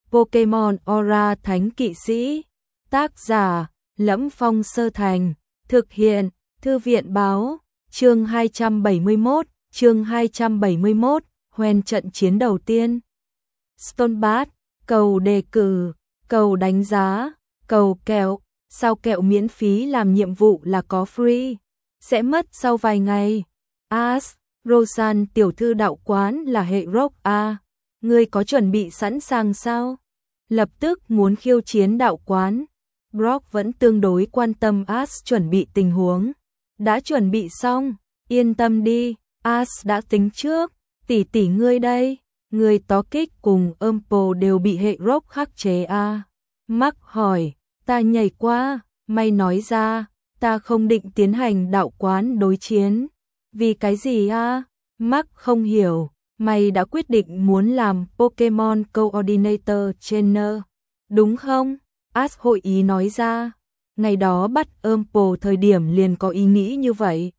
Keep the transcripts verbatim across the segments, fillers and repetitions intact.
Pokemon Aura Thánh Kỵ Sĩ. Tác giả: Lẫm Phong Sơ Thành. Thực hiện: Thư viện báo. Chương hai trăm bảy mươi mốt, chương hai trăm bảy mươi mốt, hoen trận chiến đầu tiên. Stonebat, cầu đề cử, cầu đánh giá, cầu kẹo, sao kẹo miễn phí làm nhiệm vụ là có free, sẽ mất sau vài ngày. As, Rosan tiểu thư đạo quán là hệ rock a, ngươi có chuẩn bị sẵn sàng sao? Lập tức muốn khiêu chiến đạo quán. Brock vẫn tương đối quan tâm As chuẩn bị tình huống. Đã chuẩn bị xong, yên tâm đi, As đã tính trước, tỷ tỷ ngươi đây, người tó kích cùng Umpo đều bị hệ rock khắc chế a. À. Mark hỏi, ta nhảy qua, may nói ra, ta không định tiến hành đạo quán đối chiến. Vì cái gì a? À? Mark không hiểu, mày đã quyết định muốn làm Pokemon Coordinator Trainer, đúng không? As hội ý nói ra. Ngày đó bắt Umpo thời điểm liền có ý nghĩ như vậy.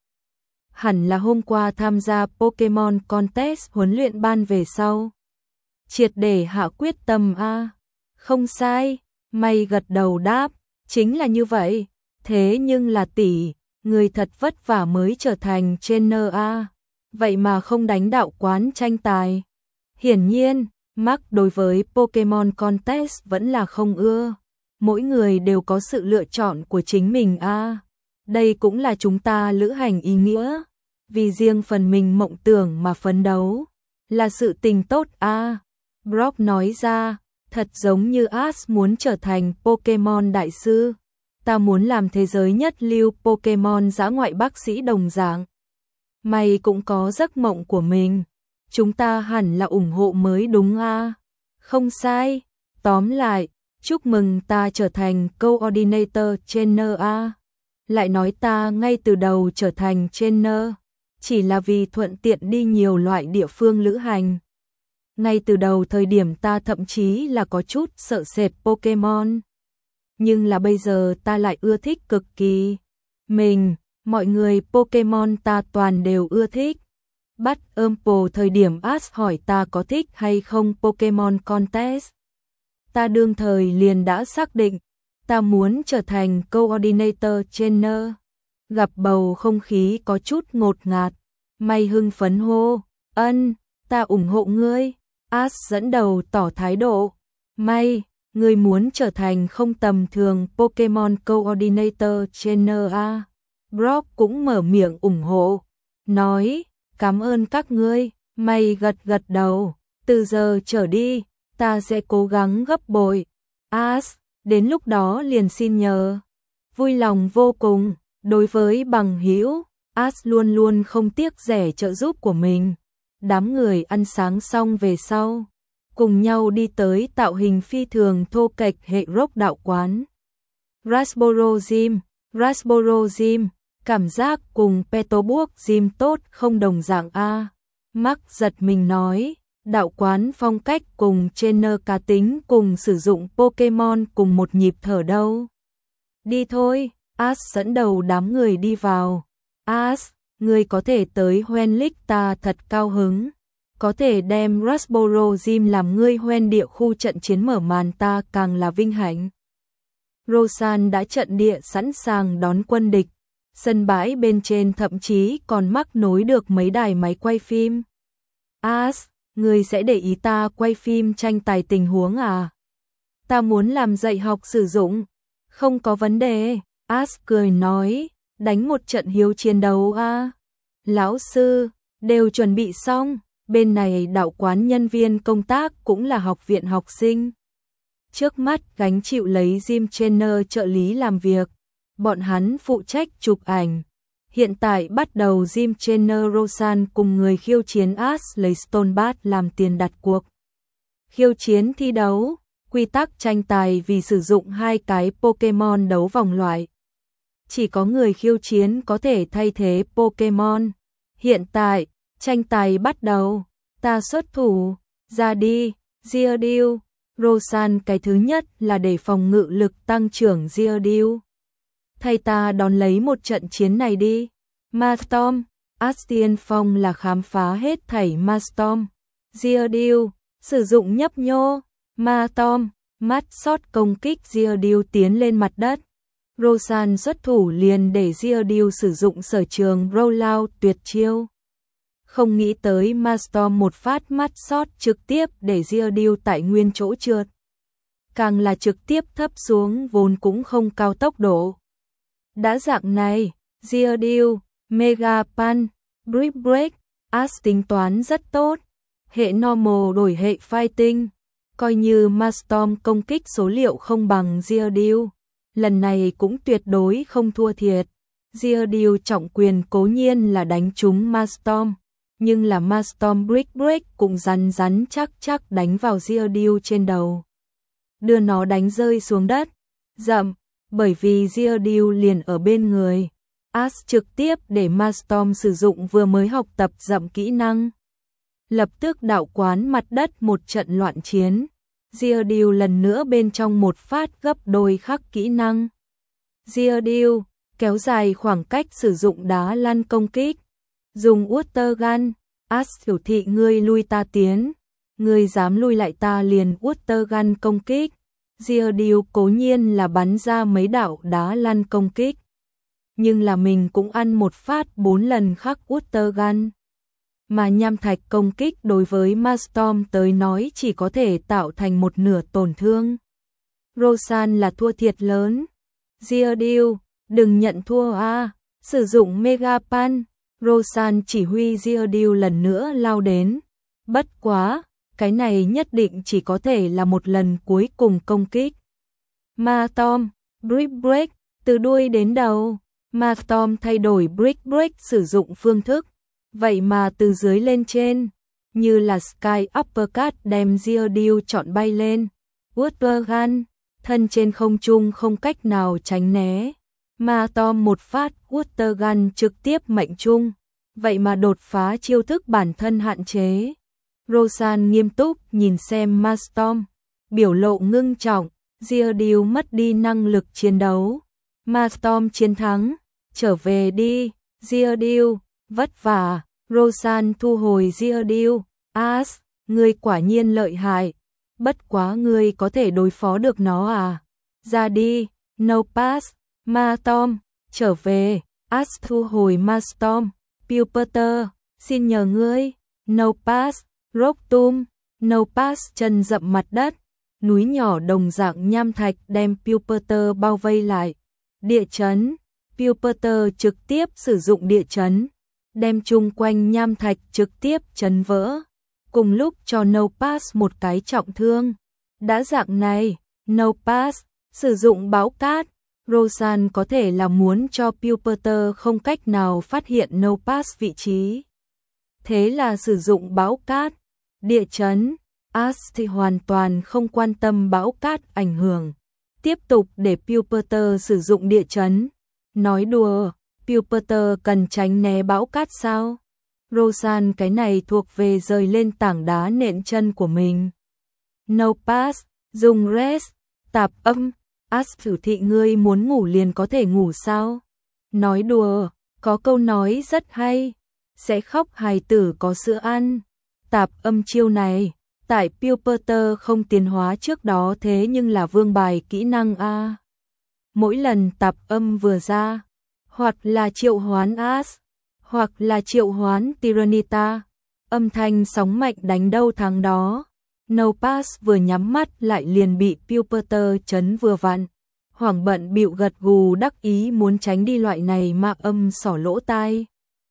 Hẳn là hôm qua tham gia Pokemon Contest huấn luyện ban về sau. Triệt để hạ quyết tâm a. À. Không sai, mày gật đầu đáp, chính là như vậy. Thế nhưng là tỷ, người thật vất vả mới trở thành trainer a. À. Vậy mà không đánh đạo quán tranh tài. Hiển nhiên, Mark đối với Pokemon Contest vẫn là không ưa. Mỗi người đều có sự lựa chọn của chính mình a. À. Đây cũng là chúng ta lữ hành ý nghĩa. Vì riêng phần mình mộng tưởng mà phấn đấu. Là sự tình tốt a. À. Brock nói ra, thật giống như Ash muốn trở thành Pokemon đại sư. Ta muốn làm thế giới nhất lưu Pokemon dã ngoại bác sĩ đồng dạng. Mày cũng có giấc mộng của mình. Chúng ta hẳn là ủng hộ mới đúng a. À. Không sai, tóm lại. Chúc mừng ta trở thành Coordinator Trainer a. Lại nói ta ngay từ đầu trở thành trainer, chỉ là vì thuận tiện đi nhiều loại địa phương lữ hành. Ngay từ đầu thời điểm ta thậm chí là có chút sợ sệt Pokemon. Nhưng là bây giờ ta lại ưa thích cực kỳ. Mình, mọi người Pokemon ta toàn đều ưa thích. Bắt Umpo thời điểm Ash hỏi ta có thích hay không Pokemon Contest. Ta đương thời liền đã xác định, ta muốn trở thành Coordinator Trainer. Gặp bầu không khí có chút ngột ngạt, mày hưng phấn hô, ân, ta ủng hộ ngươi. Ash dẫn đầu tỏ thái độ, mày, ngươi muốn trở thành không tầm thường Pokemon Coordinator Trainer a. Brock cũng mở miệng ủng hộ, nói, cảm ơn các ngươi, mày gật gật đầu, từ giờ trở đi. Ta sẽ cố gắng gấp bội. As, đến lúc đó liền xin nhờ. Vui lòng vô cùng, đối với bằng hữu, As luôn luôn không tiếc rẻ trợ giúp của mình. Đám người ăn sáng xong về sau, cùng nhau đi tới tạo hình phi thường thô kệch hệ rock đạo quán. Rasboro Gym, Rasboro Gym, cảm giác cùng Petalburg Gym tốt không đồng dạng a. Mark giật mình nói. Đạo quán phong cách cùng trainer cá tính cùng sử dụng Pokemon cùng một nhịp thở đâu. Đi thôi, Ash dẫn đầu đám người đi vào. Ash, người có thể tới Hoenn League ta thật cao hứng. Có thể đem Rasboro Gym làm ngươi Hoenn địa khu trận chiến mở màn ta càng là vinh hạnh. Rosan đã trận địa sẵn sàng đón quân địch. Sân bãi bên trên thậm chí còn mắc nối được mấy đài máy quay phim. Ash, ngươi sẽ để ý ta quay phim tranh tài tình huống à? Ta muốn làm dạy học sử dụng. Không có vấn đề, Ash cười nói, đánh một trận hiếu chiến đấu à? Lão sư, đều chuẩn bị xong, bên này đạo quán nhân viên công tác cũng là học viện học sinh. Trước mắt gánh chịu lấy gym trainer trợ lý làm việc, bọn hắn phụ trách chụp ảnh. Hiện tại bắt đầu gym trainer Rosan cùng người khiêu chiến Ash lấy Stonebat làm tiền đặt cuộc. Khiêu chiến thi đấu, quy tắc tranh tài vì sử dụng hai cái Pokemon đấu vòng loại. Chỉ có người khiêu chiến có thể thay thế Pokemon. Hiện tại, tranh tài bắt đầu, ta xuất thủ, ra đi, Geodude. Rosan cái thứ nhất là để phòng ngự lực tăng trưởng Geodude. Thay ta đón lấy một trận chiến này đi. Mastorm, Astian Phong là khám phá hết thảy Mastorm. Geodude, sử dụng nhấp nhô. Ma Tom, mắt sót công kích Giardiu tiến lên mặt đất. Rosan xuất thủ liền để Giardiu sử dụng sở trường rollout tuyệt chiêu. Không nghĩ tới Ma Storm một phát mắt sót trực tiếp để Giardiu tại nguyên chỗ trượt. Càng là trực tiếp thấp xuống vốn cũng không cao tốc độ. Đã dạng này, Giardiu, Mega Punch, Brick Break, As tính toán rất tốt. Hệ normal đổi hệ fighting. Coi như Ma Storm công kích số liệu không bằng Giardiu, lần này cũng tuyệt đối không thua thiệt. Giardiu trọng quyền cố nhiên là đánh trúng Ma Storm, nhưng là Ma Storm Brick Break cũng rắn rắn chắc chắc đánh vào Giardiu trên đầu, đưa nó đánh rơi xuống đất. Dậm, bởi vì Giardiu liền ở bên người. As trực tiếp để Ma Storm sử dụng vừa mới học tập dậm kỹ năng. Lập tức đạo quán mặt đất một trận loạn chiến. Giardiu lần nữa bên trong một phát gấp đôi khắc kỹ năng. Giardiu kéo dài khoảng cách sử dụng đá lăn công kích. Dùng Water Gun. As biểu thị ngươi lui ta tiến. Ngươi dám lui lại ta liền Water Gun công kích. Giardiu cố nhiên là bắn ra mấy đạo đá lăn công kích. Nhưng là mình cũng ăn một phát bốn lần khắc Water Gun. Mà nham thạch công kích đối với Ma Storm tới nói chỉ có thể tạo thành một nửa tổn thương. Rosan là thua thiệt lớn. Giardiu, đừng nhận thua a. Sử dụng Mega Punch. Rosan chỉ huy Giardiu lần nữa lao đến. Bất quá, cái này nhất định chỉ có thể là một lần cuối cùng công kích. Ma Storm, Brick Break, từ đuôi đến đầu. Ma Storm thay đổi Brick Break sử dụng phương thức. Vậy mà từ dưới lên trên, như là Sky Uppercut đem Giardiu chọn bay lên. Water Gun, thân trên không trung không cách nào tránh né. Ma Storm một phát Water Gun trực tiếp mệnh trung, vậy mà đột phá chiêu thức bản thân hạn chế. Rosan nghiêm túc nhìn xem Ma Storm, biểu lộ ngưng trọng. Giardiu mất đi năng lực chiến đấu. Ma Storm chiến thắng, trở về đi, Giardiu. Vất vả. Rosan thu hồi Giardiu. As, ngươi quả nhiên lợi hại. Bất quá ngươi có thể đối phó được nó à? Ra đi. No pass. Ma Storm, trở về. As thu hồi Ma Storm. Pupeter, xin nhờ ngươi. No pass. Rocktum, no pass chân dậm mặt đất. Núi nhỏ đồng dạng nham thạch đem Pupeter bao vây lại. Địa chấn. Pupeter trực tiếp sử dụng địa chấn, đem chung quanh nham thạch trực tiếp chấn vỡ, cùng lúc cho No Pass một cái trọng thương. Đã dạng này, No Pass sử dụng bão cát. Rosan có thể là muốn cho Pupeter không cách nào phát hiện No Pass vị trí. Thế là sử dụng bão cát. Địa chấn. As thì hoàn toàn không quan tâm bão cát ảnh hưởng, tiếp tục để Pupeter sử dụng địa chấn. Nói đùa, Pupeter cần tránh né bão cát sao? Rosan cái này thuộc về rời lên tảng đá nện chân của mình. No pass, dùng rest, tạp âm. As thử thị ngươi muốn ngủ liền có thể ngủ sao? Nói đùa, có câu nói rất hay. Sẽ khóc hài tử có sữa ăn. Tạp âm chiêu này, tại Pupeter không tiến hóa trước đó thế nhưng là vương bài kỹ năng A. Mỗi lần tạp âm vừa ra, hoặc là triệu hoán As, hoặc là triệu hoán Tyranitar, âm thanh sóng mạnh đánh đâu thắng đó. No Pass vừa nhắm mắt lại liền bị Pupeter chấn vừa vặn. Hoảng bận bịu gật gù đắc ý muốn tránh đi loại này mà âm sỏ lỗ tai.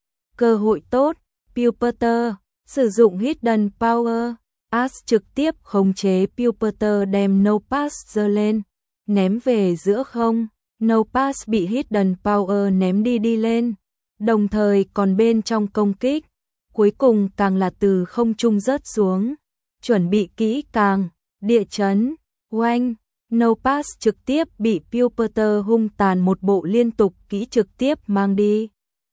Cơ hội tốt, Pupeter, sử dụng Hidden Power. As trực tiếp khống chế Pupeter đem No Pass giơ lên, ném về giữa không. No Pass bị Hidden Power ném đi đi lên, đồng thời còn bên trong công kích. Cuối cùng càng là từ không trung rớt xuống. Chuẩn bị kỹ càng, địa chấn, oanh. No Pass trực tiếp bị Pupeter hung tàn một bộ liên tục kỹ trực tiếp mang đi.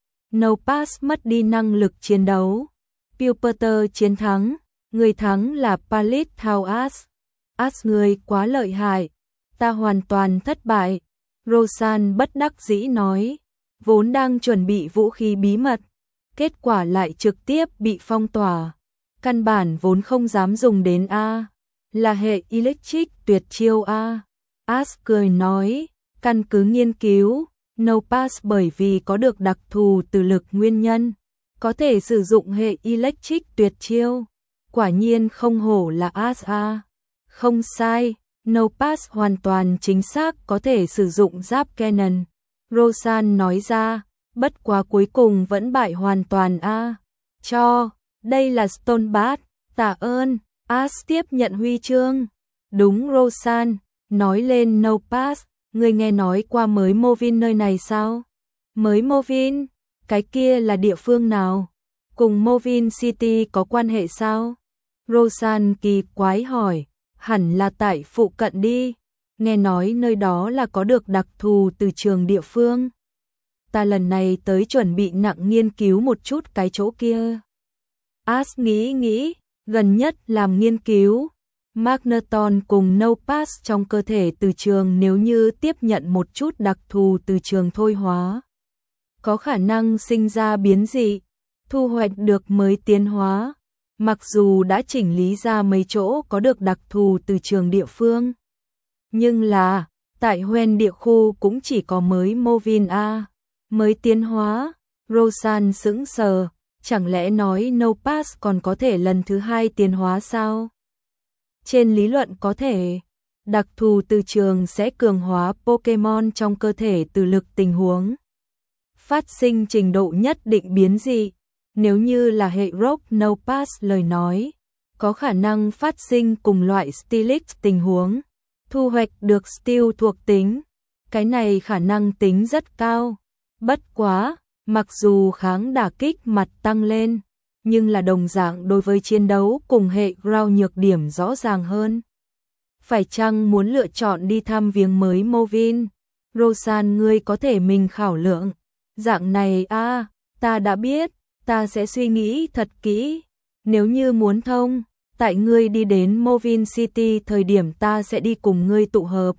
No Pass mất đi năng lực chiến đấu. Pupeter chiến thắng, người thắng là Pallet Thao As. As người quá lợi hại, ta hoàn toàn thất bại. Rosan bất đắc dĩ nói, vốn đang chuẩn bị vũ khí bí mật, kết quả lại trực tiếp bị phong tỏa. Căn bản vốn không dám dùng đến A. là hệ electric tuyệt chiêu a. As cười nói, căn cứ nghiên cứu, No Pass bởi vì có được đặc thù từ lực nguyên nhân, có thể sử dụng hệ electric tuyệt chiêu. Quả nhiên không hổ là As a. Không sai, No Pass hoàn toàn chính xác có thể sử dụng giáp Cannon. Rosan nói ra, bất quá cuối cùng vẫn bại hoàn toàn a. Cho, đây là Stone Bat, tạ ơn. As tiếp nhận huy chương. Đúng Rosan, nói lên No Pass, người nghe nói qua mới Movin nơi này sao? Mới Movin, cái kia là địa phương nào? Cùng Movin City có quan hệ sao? Rosan kỳ quái hỏi, hẳn là tại phụ cận đi. Nghe nói nơi đó là có được đặc thù từ trường địa phương. Ta lần này tới chuẩn bị nặng nghiên cứu một chút cái chỗ kia. As nghĩ nghĩ, gần nhất làm nghiên cứu. Magneton cùng No Pass trong cơ thể từ trường nếu như tiếp nhận một chút đặc thù từ trường thôi hóa, có khả năng sinh ra biến dị, thu hoạch được mới tiến hóa. Mặc dù đã chỉnh lý ra mấy chỗ có được đặc thù từ trường địa phương, nhưng là, tại Hoenn địa khu cũng chỉ có mới Movin A, mới tiến hóa. Rosan sững sờ, chẳng lẽ nói No Pass còn có thể lần thứ hai tiến hóa sao? Trên lý luận có thể, đặc thù từ trường sẽ cường hóa Pokemon trong cơ thể từ lực tình huống, phát sinh trình độ nhất định biến dị. Nếu như là hệ Rock No Pass lời nói, có khả năng phát sinh cùng loại Steelix tình huống, thu hoạch được Steel thuộc tính. Cái này khả năng tính rất cao. Bất quá, mặc dù kháng đả kích mặt tăng lên, nhưng là đồng dạng đối với chiến đấu cùng hệ Ground nhược điểm rõ ràng hơn. Phải chăng muốn lựa chọn đi thăm viếng mới Movin? Rosan ngươi có thể mình khảo lượng. Dạng này a, à, ta đã biết, ta sẽ suy nghĩ thật kỹ. Nếu như muốn thông, tại ngươi đi đến Movin City thời điểm ta sẽ đi cùng ngươi tụ hợp.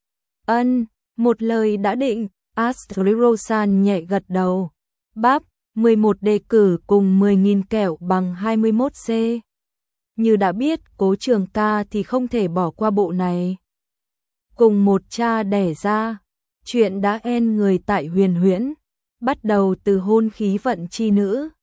Ân, một lời đã định. Astrid Rosan nhẹ gật đầu. Bắp, mười một đề cử cùng mười nghìn kẹo bằng hai mươi mốt C. Như đã biết, Cố Trường Ca thì không thể bỏ qua bộ này. Cùng một cha đẻ ra, chuyện đã end người tại Huyền Huyễn, bắt đầu từ hôn khí vận chi nữ.